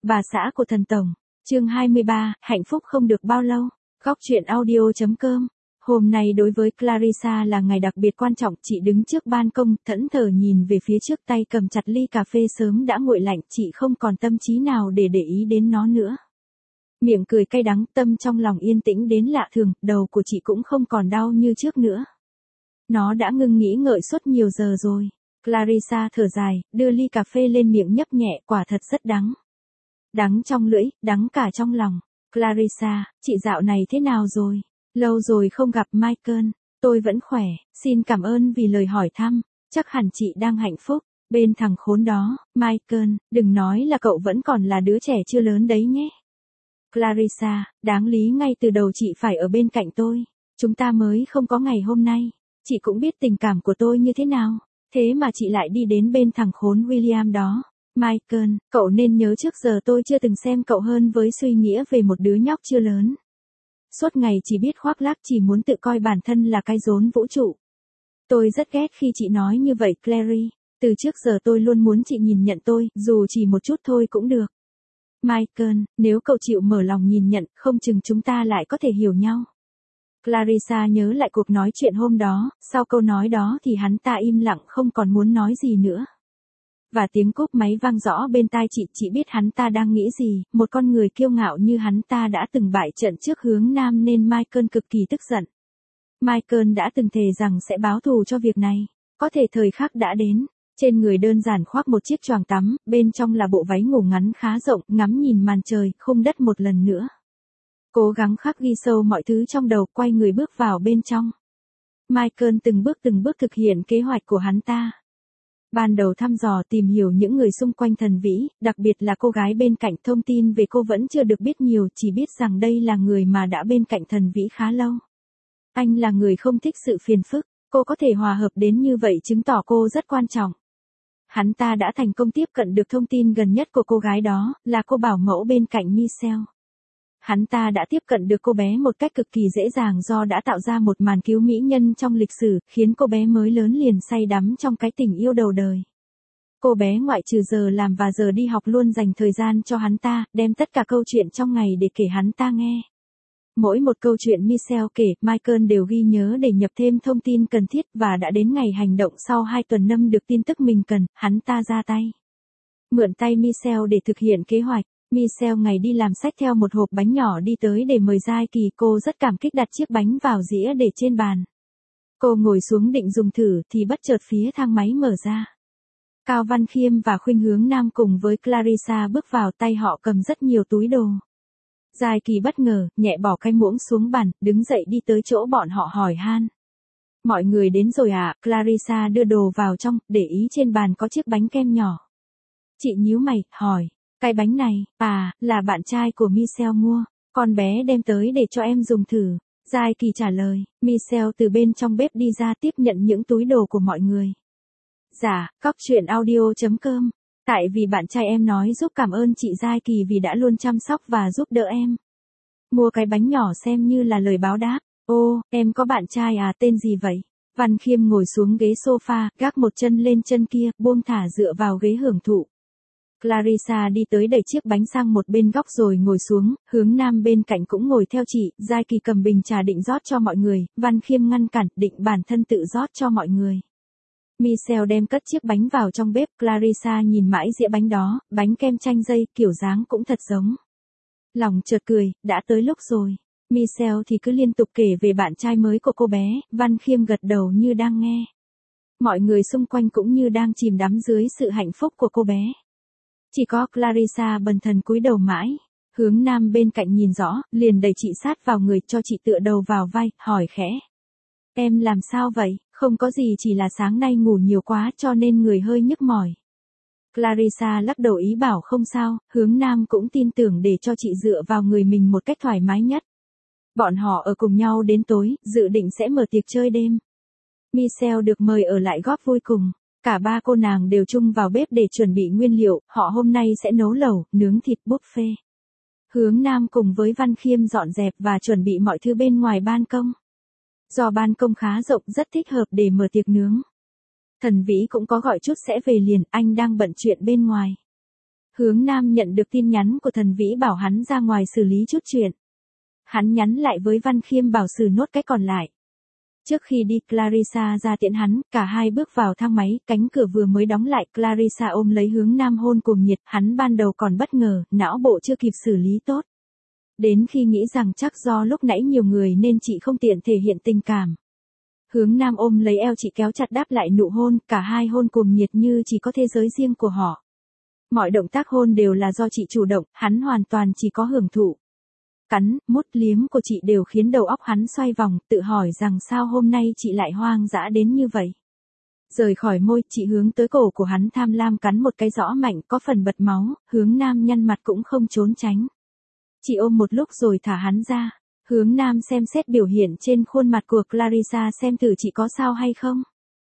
Bà xã của thần tổng. Chương 23, hạnh phúc không được bao lâu. Góc truyện audio.com. Hôm nay đối với Clarissa là ngày đặc biệt quan trọng, chị đứng trước ban công, thẫn thờ nhìn về phía trước, tay cầm chặt ly cà phê sớm đã nguội lạnh, chị không còn tâm trí nào để ý đến nó nữa. Miệng cười cay đắng, tâm trong lòng yên tĩnh đến lạ thường, đầu của chị cũng không còn đau như trước nữa. Nó đã ngưng nghĩ ngợi suốt nhiều giờ rồi. Clarissa thở dài, đưa ly cà phê lên miệng nhấp nhẹ, quả thật rất đắng. Đắng trong lưỡi, đắng cả trong lòng. Clarissa, chị dạo này thế nào rồi? Lâu rồi không gặp Michael. Tôi vẫn khỏe, xin cảm ơn vì lời hỏi thăm. Chắc hẳn chị đang hạnh phúc. Bên thằng khốn đó, Michael, đừng nói là cậu vẫn còn là đứa trẻ chưa lớn đấy nhé. Clarissa, đáng lý ngay từ đầu chị phải ở bên cạnh tôi. Chúng ta mới không có ngày hôm nay. Chị cũng biết tình cảm của tôi như thế nào. Thế mà chị lại đi đến bên thằng khốn William đó. Michael, cậu nên nhớ trước giờ tôi chưa từng xem cậu hơn với suy nghĩa về một đứa nhóc chưa lớn. Suốt ngày chỉ biết khoác lác, chỉ muốn tự coi bản thân là cái rốn vũ trụ. Tôi rất ghét khi chị nói như vậy, Clary. Từ trước giờ tôi luôn muốn chị nhìn nhận tôi, dù chỉ một chút thôi cũng được. Michael, nếu cậu chịu mở lòng nhìn nhận, không chừng chúng ta lại có thể hiểu nhau. Clarissa nhớ lại cuộc nói chuyện hôm đó, sau câu nói đó thì hắn ta im lặng không còn muốn nói gì nữa. Và tiếng cúp máy vang rõ bên tai chị biết hắn ta đang nghĩ gì, một con người kiêu ngạo như hắn ta đã từng bại trận trước hướng Nam nên Michael cực kỳ tức giận. Michael đã từng thề rằng sẽ báo thù cho việc này, có thể thời khắc đã đến. Trên người đơn giản khoác một chiếc choàng tắm, bên trong là bộ váy ngủ ngắn khá rộng, ngắm nhìn màn trời, khung đất một lần nữa. Cố gắng khắc ghi sâu mọi thứ trong đầu, quay người bước vào bên trong. Michael từng bước thực hiện kế hoạch của hắn ta. Ban đầu thăm dò tìm hiểu những người xung quanh thần vĩ, đặc biệt là cô gái bên cạnh, thông tin về cô vẫn chưa được biết nhiều, chỉ biết rằng đây là người mà đã bên cạnh thần vĩ khá lâu. Anh là người không thích sự phiền phức, cô có thể hòa hợp đến như vậy chứng tỏ cô rất quan trọng. Hắn ta đã thành công tiếp cận được thông tin gần nhất của cô gái đó, là cô bảo mẫu bên cạnh Michelle. Hắn ta đã tiếp cận được cô bé một cách cực kỳ dễ dàng do đã tạo ra một màn cứu mỹ nhân trong lịch sử, khiến cô bé mới lớn liền say đắm trong cái tình yêu đầu đời. Cô bé ngoại trừ giờ làm và giờ đi học luôn dành thời gian cho hắn ta, đem tất cả câu chuyện trong ngày để kể hắn ta nghe. Mỗi một câu chuyện Michelle kể, Michael đều ghi nhớ để nhập thêm thông tin cần thiết, và đã đến ngày hành động sau 2 tuần nâm được tin tức mình cần, hắn ta ra tay. Mượn tay Michelle để thực hiện kế hoạch. Michelle ngày đi làm xách theo một hộp bánh nhỏ đi tới để mời Giai Kỳ, cô rất cảm kích đặt chiếc bánh vào dĩa để trên bàn. Cô ngồi xuống định dùng thử thì bất chợt phía thang máy mở ra. Cao Văn Khiêm và Khuynh Hướng Nam cùng với Clarissa bước vào, tay họ cầm rất nhiều túi đồ. Giai Kỳ bất ngờ, nhẹ bỏ cái muỗng xuống bàn, đứng dậy đi tới chỗ bọn họ hỏi han. Mọi người đến rồi à? Clarissa đưa đồ vào trong, để ý trên bàn có chiếc bánh kem nhỏ. Chị nhíu mày, hỏi. Cái bánh này, là bạn trai của Michelle mua, con bé đem tới để cho em dùng thử. Giai Kỳ trả lời. Michelle từ bên trong bếp đi ra tiếp nhận những túi đồ của mọi người. Dạ, góc truyện audio.com. Tại vì bạn trai em nói giúp cảm ơn chị Giai Kỳ vì đã luôn chăm sóc và giúp đỡ em. Mua cái bánh nhỏ xem như là lời báo đáp. Ô, em có bạn trai à, tên gì vậy? Văn Khiêm ngồi xuống ghế sofa, gác một chân lên chân kia, buông thả dựa vào ghế hưởng thụ. Clarissa đi tới đẩy chiếc bánh sang một bên góc rồi ngồi xuống, Hướng Nam bên cạnh cũng ngồi theo chị, Giai Kỳ cầm bình trà định rót cho mọi người, Văn Khiêm ngăn cản, định bản thân tự rót cho mọi người. Michelle đem cất chiếc bánh vào trong bếp, Clarissa nhìn mãi dĩa bánh đó, bánh kem chanh dây, kiểu dáng cũng thật giống. Lòng chợt cười, đã tới lúc rồi. Michelle thì cứ liên tục kể về bạn trai mới của cô bé, Văn Khiêm gật đầu như đang nghe. Mọi người xung quanh cũng như đang chìm đắm dưới sự hạnh phúc của cô bé. Chỉ có Clarissa bần thần cúi đầu mãi. Hướng Nam bên cạnh nhìn rõ, liền đẩy chị sát vào người, cho chị tựa đầu vào vai, hỏi khẽ. Em làm sao vậy? Không có gì, chỉ là sáng nay ngủ nhiều quá cho nên người hơi nhức mỏi. Clarissa lắc đầu ý bảo không sao, Hướng Nam cũng tin tưởng để cho chị dựa vào người mình một cách thoải mái nhất. Bọn họ ở cùng nhau đến tối, dự định sẽ mở tiệc chơi đêm. Michelle được mời ở lại góp vui cùng. Cả ba cô nàng đều chung vào bếp để chuẩn bị nguyên liệu, họ hôm nay sẽ nấu lẩu, nướng thịt, buffet. Hướng Nam cùng với Văn Khiêm dọn dẹp và chuẩn bị mọi thứ bên ngoài ban công. Do ban công khá rộng rất thích hợp để mở tiệc nướng. Thần Vĩ cũng có gọi chút sẽ về liền, anh đang bận chuyện bên ngoài. Hướng Nam nhận được tin nhắn của Thần Vĩ bảo hắn ra ngoài xử lý chút chuyện. Hắn nhắn lại với Văn Khiêm bảo xử nốt cái còn lại. Trước khi đi Clarissa ra tiễn hắn, cả hai bước vào thang máy, cánh cửa vừa mới đóng lại, Clarissa ôm lấy Hướng Nam hôn cuồng nhiệt, hắn ban đầu còn bất ngờ, não bộ chưa kịp xử lý tốt. Đến khi nghĩ rằng chắc do lúc nãy nhiều người nên chị không tiện thể hiện tình cảm. Hướng Nam ôm lấy eo chị kéo chặt đáp lại nụ hôn, cả hai hôn cuồng nhiệt như chỉ có thế giới riêng của họ. Mọi động tác hôn đều là do chị chủ động, hắn hoàn toàn chỉ có hưởng thụ. Cắn, mút liếm của chị đều khiến đầu óc hắn xoay vòng, tự hỏi rằng sao hôm nay chị lại hoang dã đến như vậy. Rời khỏi môi, chị hướng tới cổ của hắn tham lam cắn một cái rõ mạnh có phần bật máu, Hướng Nam nhăn mặt cũng không trốn tránh. Chị ôm một lúc rồi thả hắn ra. Hướng Nam xem xét biểu hiện trên khuôn mặt của Clarissa xem thử chị có sao hay không.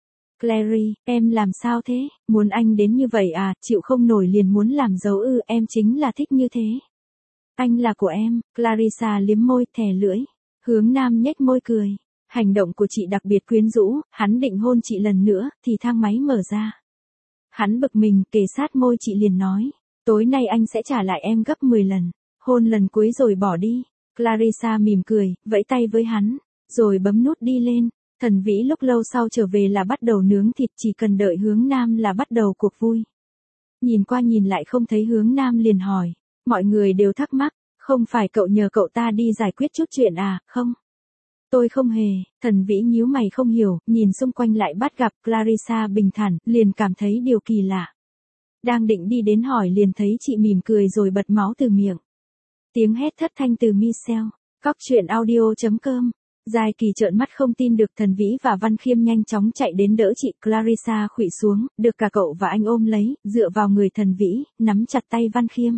Clary, em làm sao thế, muốn anh đến như vậy à, chịu không nổi liền muốn làm dấu ư, em chính là thích như thế. Anh là của em, Clarissa liếm môi, thè lưỡi. Hướng Nam nhếch môi cười. Hành động của chị đặc biệt quyến rũ, hắn định hôn chị lần nữa, thì thang máy mở ra. Hắn bực mình, kề sát môi chị liền nói. Tối nay anh sẽ trả lại em gấp 10 lần. Hôn lần cuối rồi bỏ đi. Clarissa mỉm cười, vẫy tay với hắn, rồi bấm nút đi lên. Thần Vĩ lúc lâu sau trở về là bắt đầu nướng thịt, chỉ cần đợi Hướng Nam là bắt đầu cuộc vui. Nhìn qua nhìn lại không thấy Hướng Nam liền hỏi. Mọi người đều thắc mắc, không phải cậu nhờ cậu ta đi giải quyết chút chuyện à, không? Tôi không hề, Thần Vĩ nhíu mày không hiểu, nhìn xung quanh lại bắt gặp Clarissa bình thản, liền cảm thấy điều kỳ lạ. Đang định đi đến hỏi liền thấy chị mỉm cười rồi bật máu từ miệng. Tiếng hét thất thanh từ Michelle. Cóc truyện audio.com. Giai Kỳ trợn mắt không tin được, Thần Vĩ và Văn Khiêm nhanh chóng chạy đến đỡ chị. Clarissa khuỵu xuống, được cả cậu và anh ôm lấy, dựa vào người Thần Vĩ, nắm chặt tay Văn Khiêm.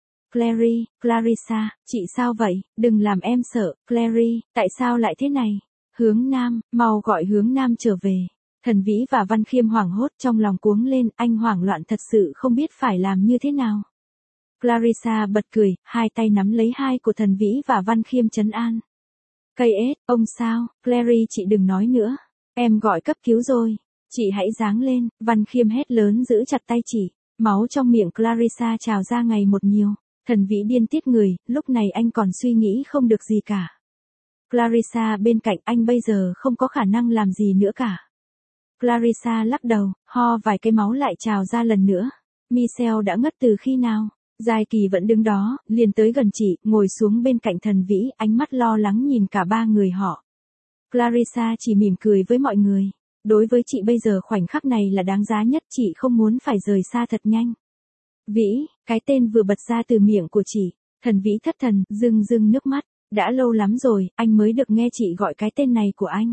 Clarissa, chị sao vậy, đừng làm em sợ, Clary, tại sao lại thế này? Hướng Nam, mau gọi Hướng Nam trở về. Thần Vĩ và Văn Khiêm hoảng hốt trong lòng cuống lên, anh hoảng loạn thật sự không biết phải làm như thế nào. Clarissa bật cười, hai tay nắm lấy hai của Thần Vĩ và Văn Khiêm trấn an. Cây ết, ông sao, Clary chị đừng nói nữa, em gọi cấp cứu rồi, chị hãy giáng lên, Văn Khiêm hét lớn giữ chặt tay chị, máu trong miệng Clarissa trào ra ngày một nhiều. Thần Vĩ điên tiết người, lúc này anh còn suy nghĩ không được gì cả. Clarissa bên cạnh anh bây giờ không có khả năng làm gì nữa cả. Clarissa lắc đầu, ho vài cái máu lại trào ra lần nữa. Michelle đã ngất từ khi nào? Giai Kỳ vẫn đứng đó, liền tới gần chị, ngồi xuống bên cạnh Thần Vĩ, ánh mắt lo lắng nhìn cả ba người họ. Clarissa chỉ mỉm cười với mọi người. Đối với chị bây giờ khoảnh khắc này là đáng giá nhất, chị không muốn phải rời xa thật nhanh. Vĩ, cái tên vừa bật ra từ miệng của chị. Thần Vĩ thất thần, rưng nước mắt. Đã lâu lắm rồi, anh mới được nghe chị gọi cái tên này của anh.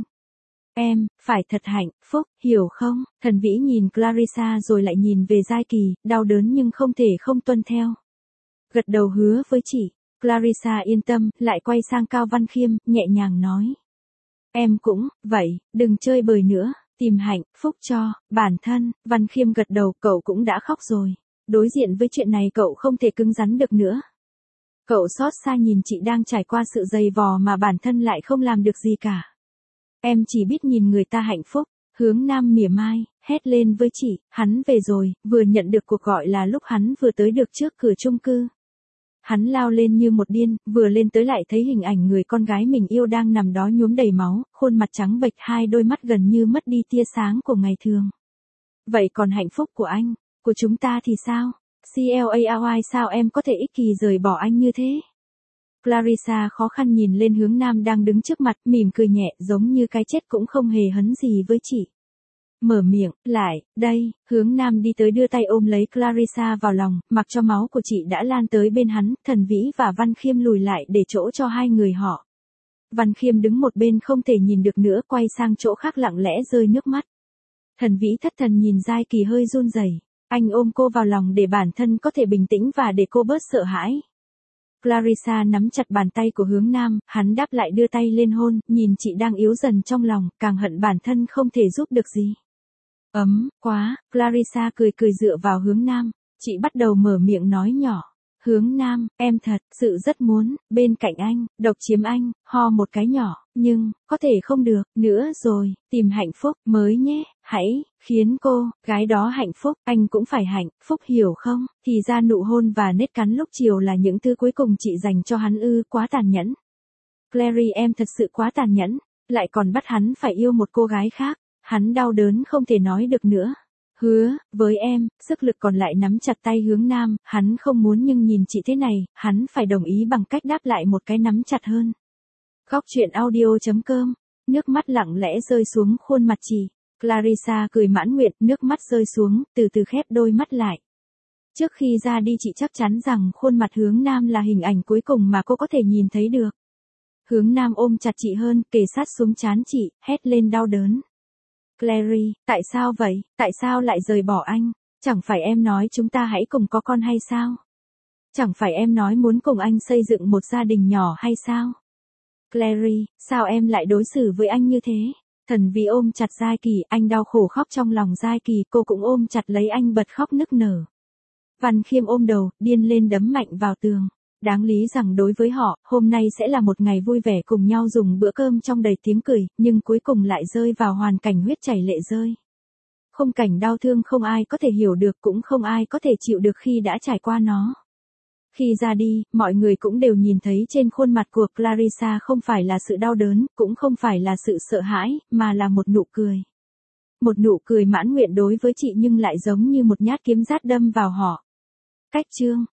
Em, phải thật hạnh phúc, hiểu không? Thần Vĩ nhìn Clarissa rồi lại nhìn về Giai Kỳ, đau đớn nhưng không thể không tuân theo. Gật đầu hứa với chị. Clarissa yên tâm, lại quay sang Cao Văn Khiêm, nhẹ nhàng nói. Em cũng, vậy, đừng chơi bời nữa, tìm hạnh phúc cho bản thân. Văn Khiêm gật đầu, cậu cũng đã khóc rồi. Đối diện với chuyện này cậu không thể cứng rắn được nữa. Cậu xót xa nhìn chị đang trải qua sự dày vò mà bản thân lại không làm được gì cả. Em chỉ biết nhìn người ta hạnh phúc. Hướng Nam mỉa mai, hét lên với chị, hắn về rồi, vừa nhận được cuộc gọi là lúc hắn vừa tới được trước cửa chung cư. Hắn lao lên như một điên, vừa lên tới lại thấy hình ảnh người con gái mình yêu đang nằm đó nhuốm đầy máu, khuôn mặt trắng bệch, hai đôi mắt gần như mất đi tia sáng của ngày thường. Vậy còn hạnh phúc của anh, của chúng ta thì sao? Clary sao em có thể ích kỷ rời bỏ anh như thế? Clarissa khó khăn nhìn lên Hướng Nam đang đứng trước mặt, mỉm cười nhẹ, giống như cái chết cũng không hề hấn gì với chị. Mở miệng, lại, đây, Hướng Nam đi tới đưa tay ôm lấy Clarissa vào lòng, mặc cho máu của chị đã lan tới bên hắn, Thần Vĩ và Văn Khiêm lùi lại để chỗ cho hai người họ. Văn Khiêm đứng một bên không thể nhìn được nữa, quay sang chỗ khác lặng lẽ rơi nước mắt. Thần Vĩ thất thần nhìn Giai Kỳ hơi run rẩy. Anh ôm cô vào lòng để bản thân có thể bình tĩnh và để cô bớt sợ hãi. Clarissa nắm chặt bàn tay của Hướng Nam, hắn đáp lại đưa tay lên hôn, nhìn chị đang yếu dần trong lòng, càng hận bản thân không thể giúp được gì. Ấm, quá, Clarissa cười cười dựa vào Hướng Nam, chị bắt đầu mở miệng nói nhỏ. Hướng Nam, em thật sự rất muốn, bên cạnh anh, độc chiếm anh, ho một cái nhỏ, Nhưng, có thể không được, nữa rồi, tìm hạnh phúc mới nhé, hãy, khiến cô, gái đó hạnh phúc, anh cũng phải hạnh phúc hiểu không? Thì ra nụ hôn và nết cắn lúc chiều là những thứ cuối cùng chị dành cho hắn ư, quá tàn nhẫn. Clary em thật sự quá tàn nhẫn, lại còn bắt hắn phải yêu một cô gái khác, hắn đau đớn không thể nói được nữa. Hứa, với em, sức lực còn lại nắm chặt tay Hướng Nam, hắn không muốn nhưng nhìn chị thế này, hắn phải đồng ý bằng cách đáp lại một cái nắm chặt hơn. Góc truyện audio.com, nước mắt lặng lẽ rơi xuống khuôn mặt chị. Clarissa cười mãn nguyện, nước mắt rơi xuống, từ từ khép đôi mắt lại. Trước khi ra đi chị chắc chắn rằng khuôn mặt Hướng Nam là hình ảnh cuối cùng mà cô có thể nhìn thấy được. Hướng Nam ôm chặt chị hơn, kề sát xuống trán chị, hét lên đau đớn. Clary, tại sao vậy? Tại sao lại rời bỏ anh? Chẳng phải em nói chúng ta hãy cùng có con hay sao? Chẳng phải em nói muốn cùng anh xây dựng một gia đình nhỏ hay sao? Clary, sao em lại đối xử với anh như thế? Thần vì ôm chặt Giai Kỳ, anh đau khổ khóc trong lòng Giai Kỳ, cô cũng ôm chặt lấy anh bật khóc nức nở. Văn Khiêm ôm đầu, điên lên đấm mạnh vào tường. Đáng lý rằng đối với họ, hôm nay sẽ là một ngày vui vẻ cùng nhau dùng bữa cơm trong đầy tiếng cười, nhưng cuối cùng lại rơi vào hoàn cảnh huyết chảy lệ rơi. Khung cảnh đau thương không ai có thể hiểu được cũng không ai có thể chịu được khi đã trải qua nó. Khi ra đi, mọi người cũng đều nhìn thấy trên khuôn mặt của Clarissa không phải là sự đau đớn, cũng không phải là sự sợ hãi, mà là một nụ cười. Một nụ cười mãn nguyện đối với chị nhưng lại giống như một nhát kiếm rát đâm vào họ. Cách chương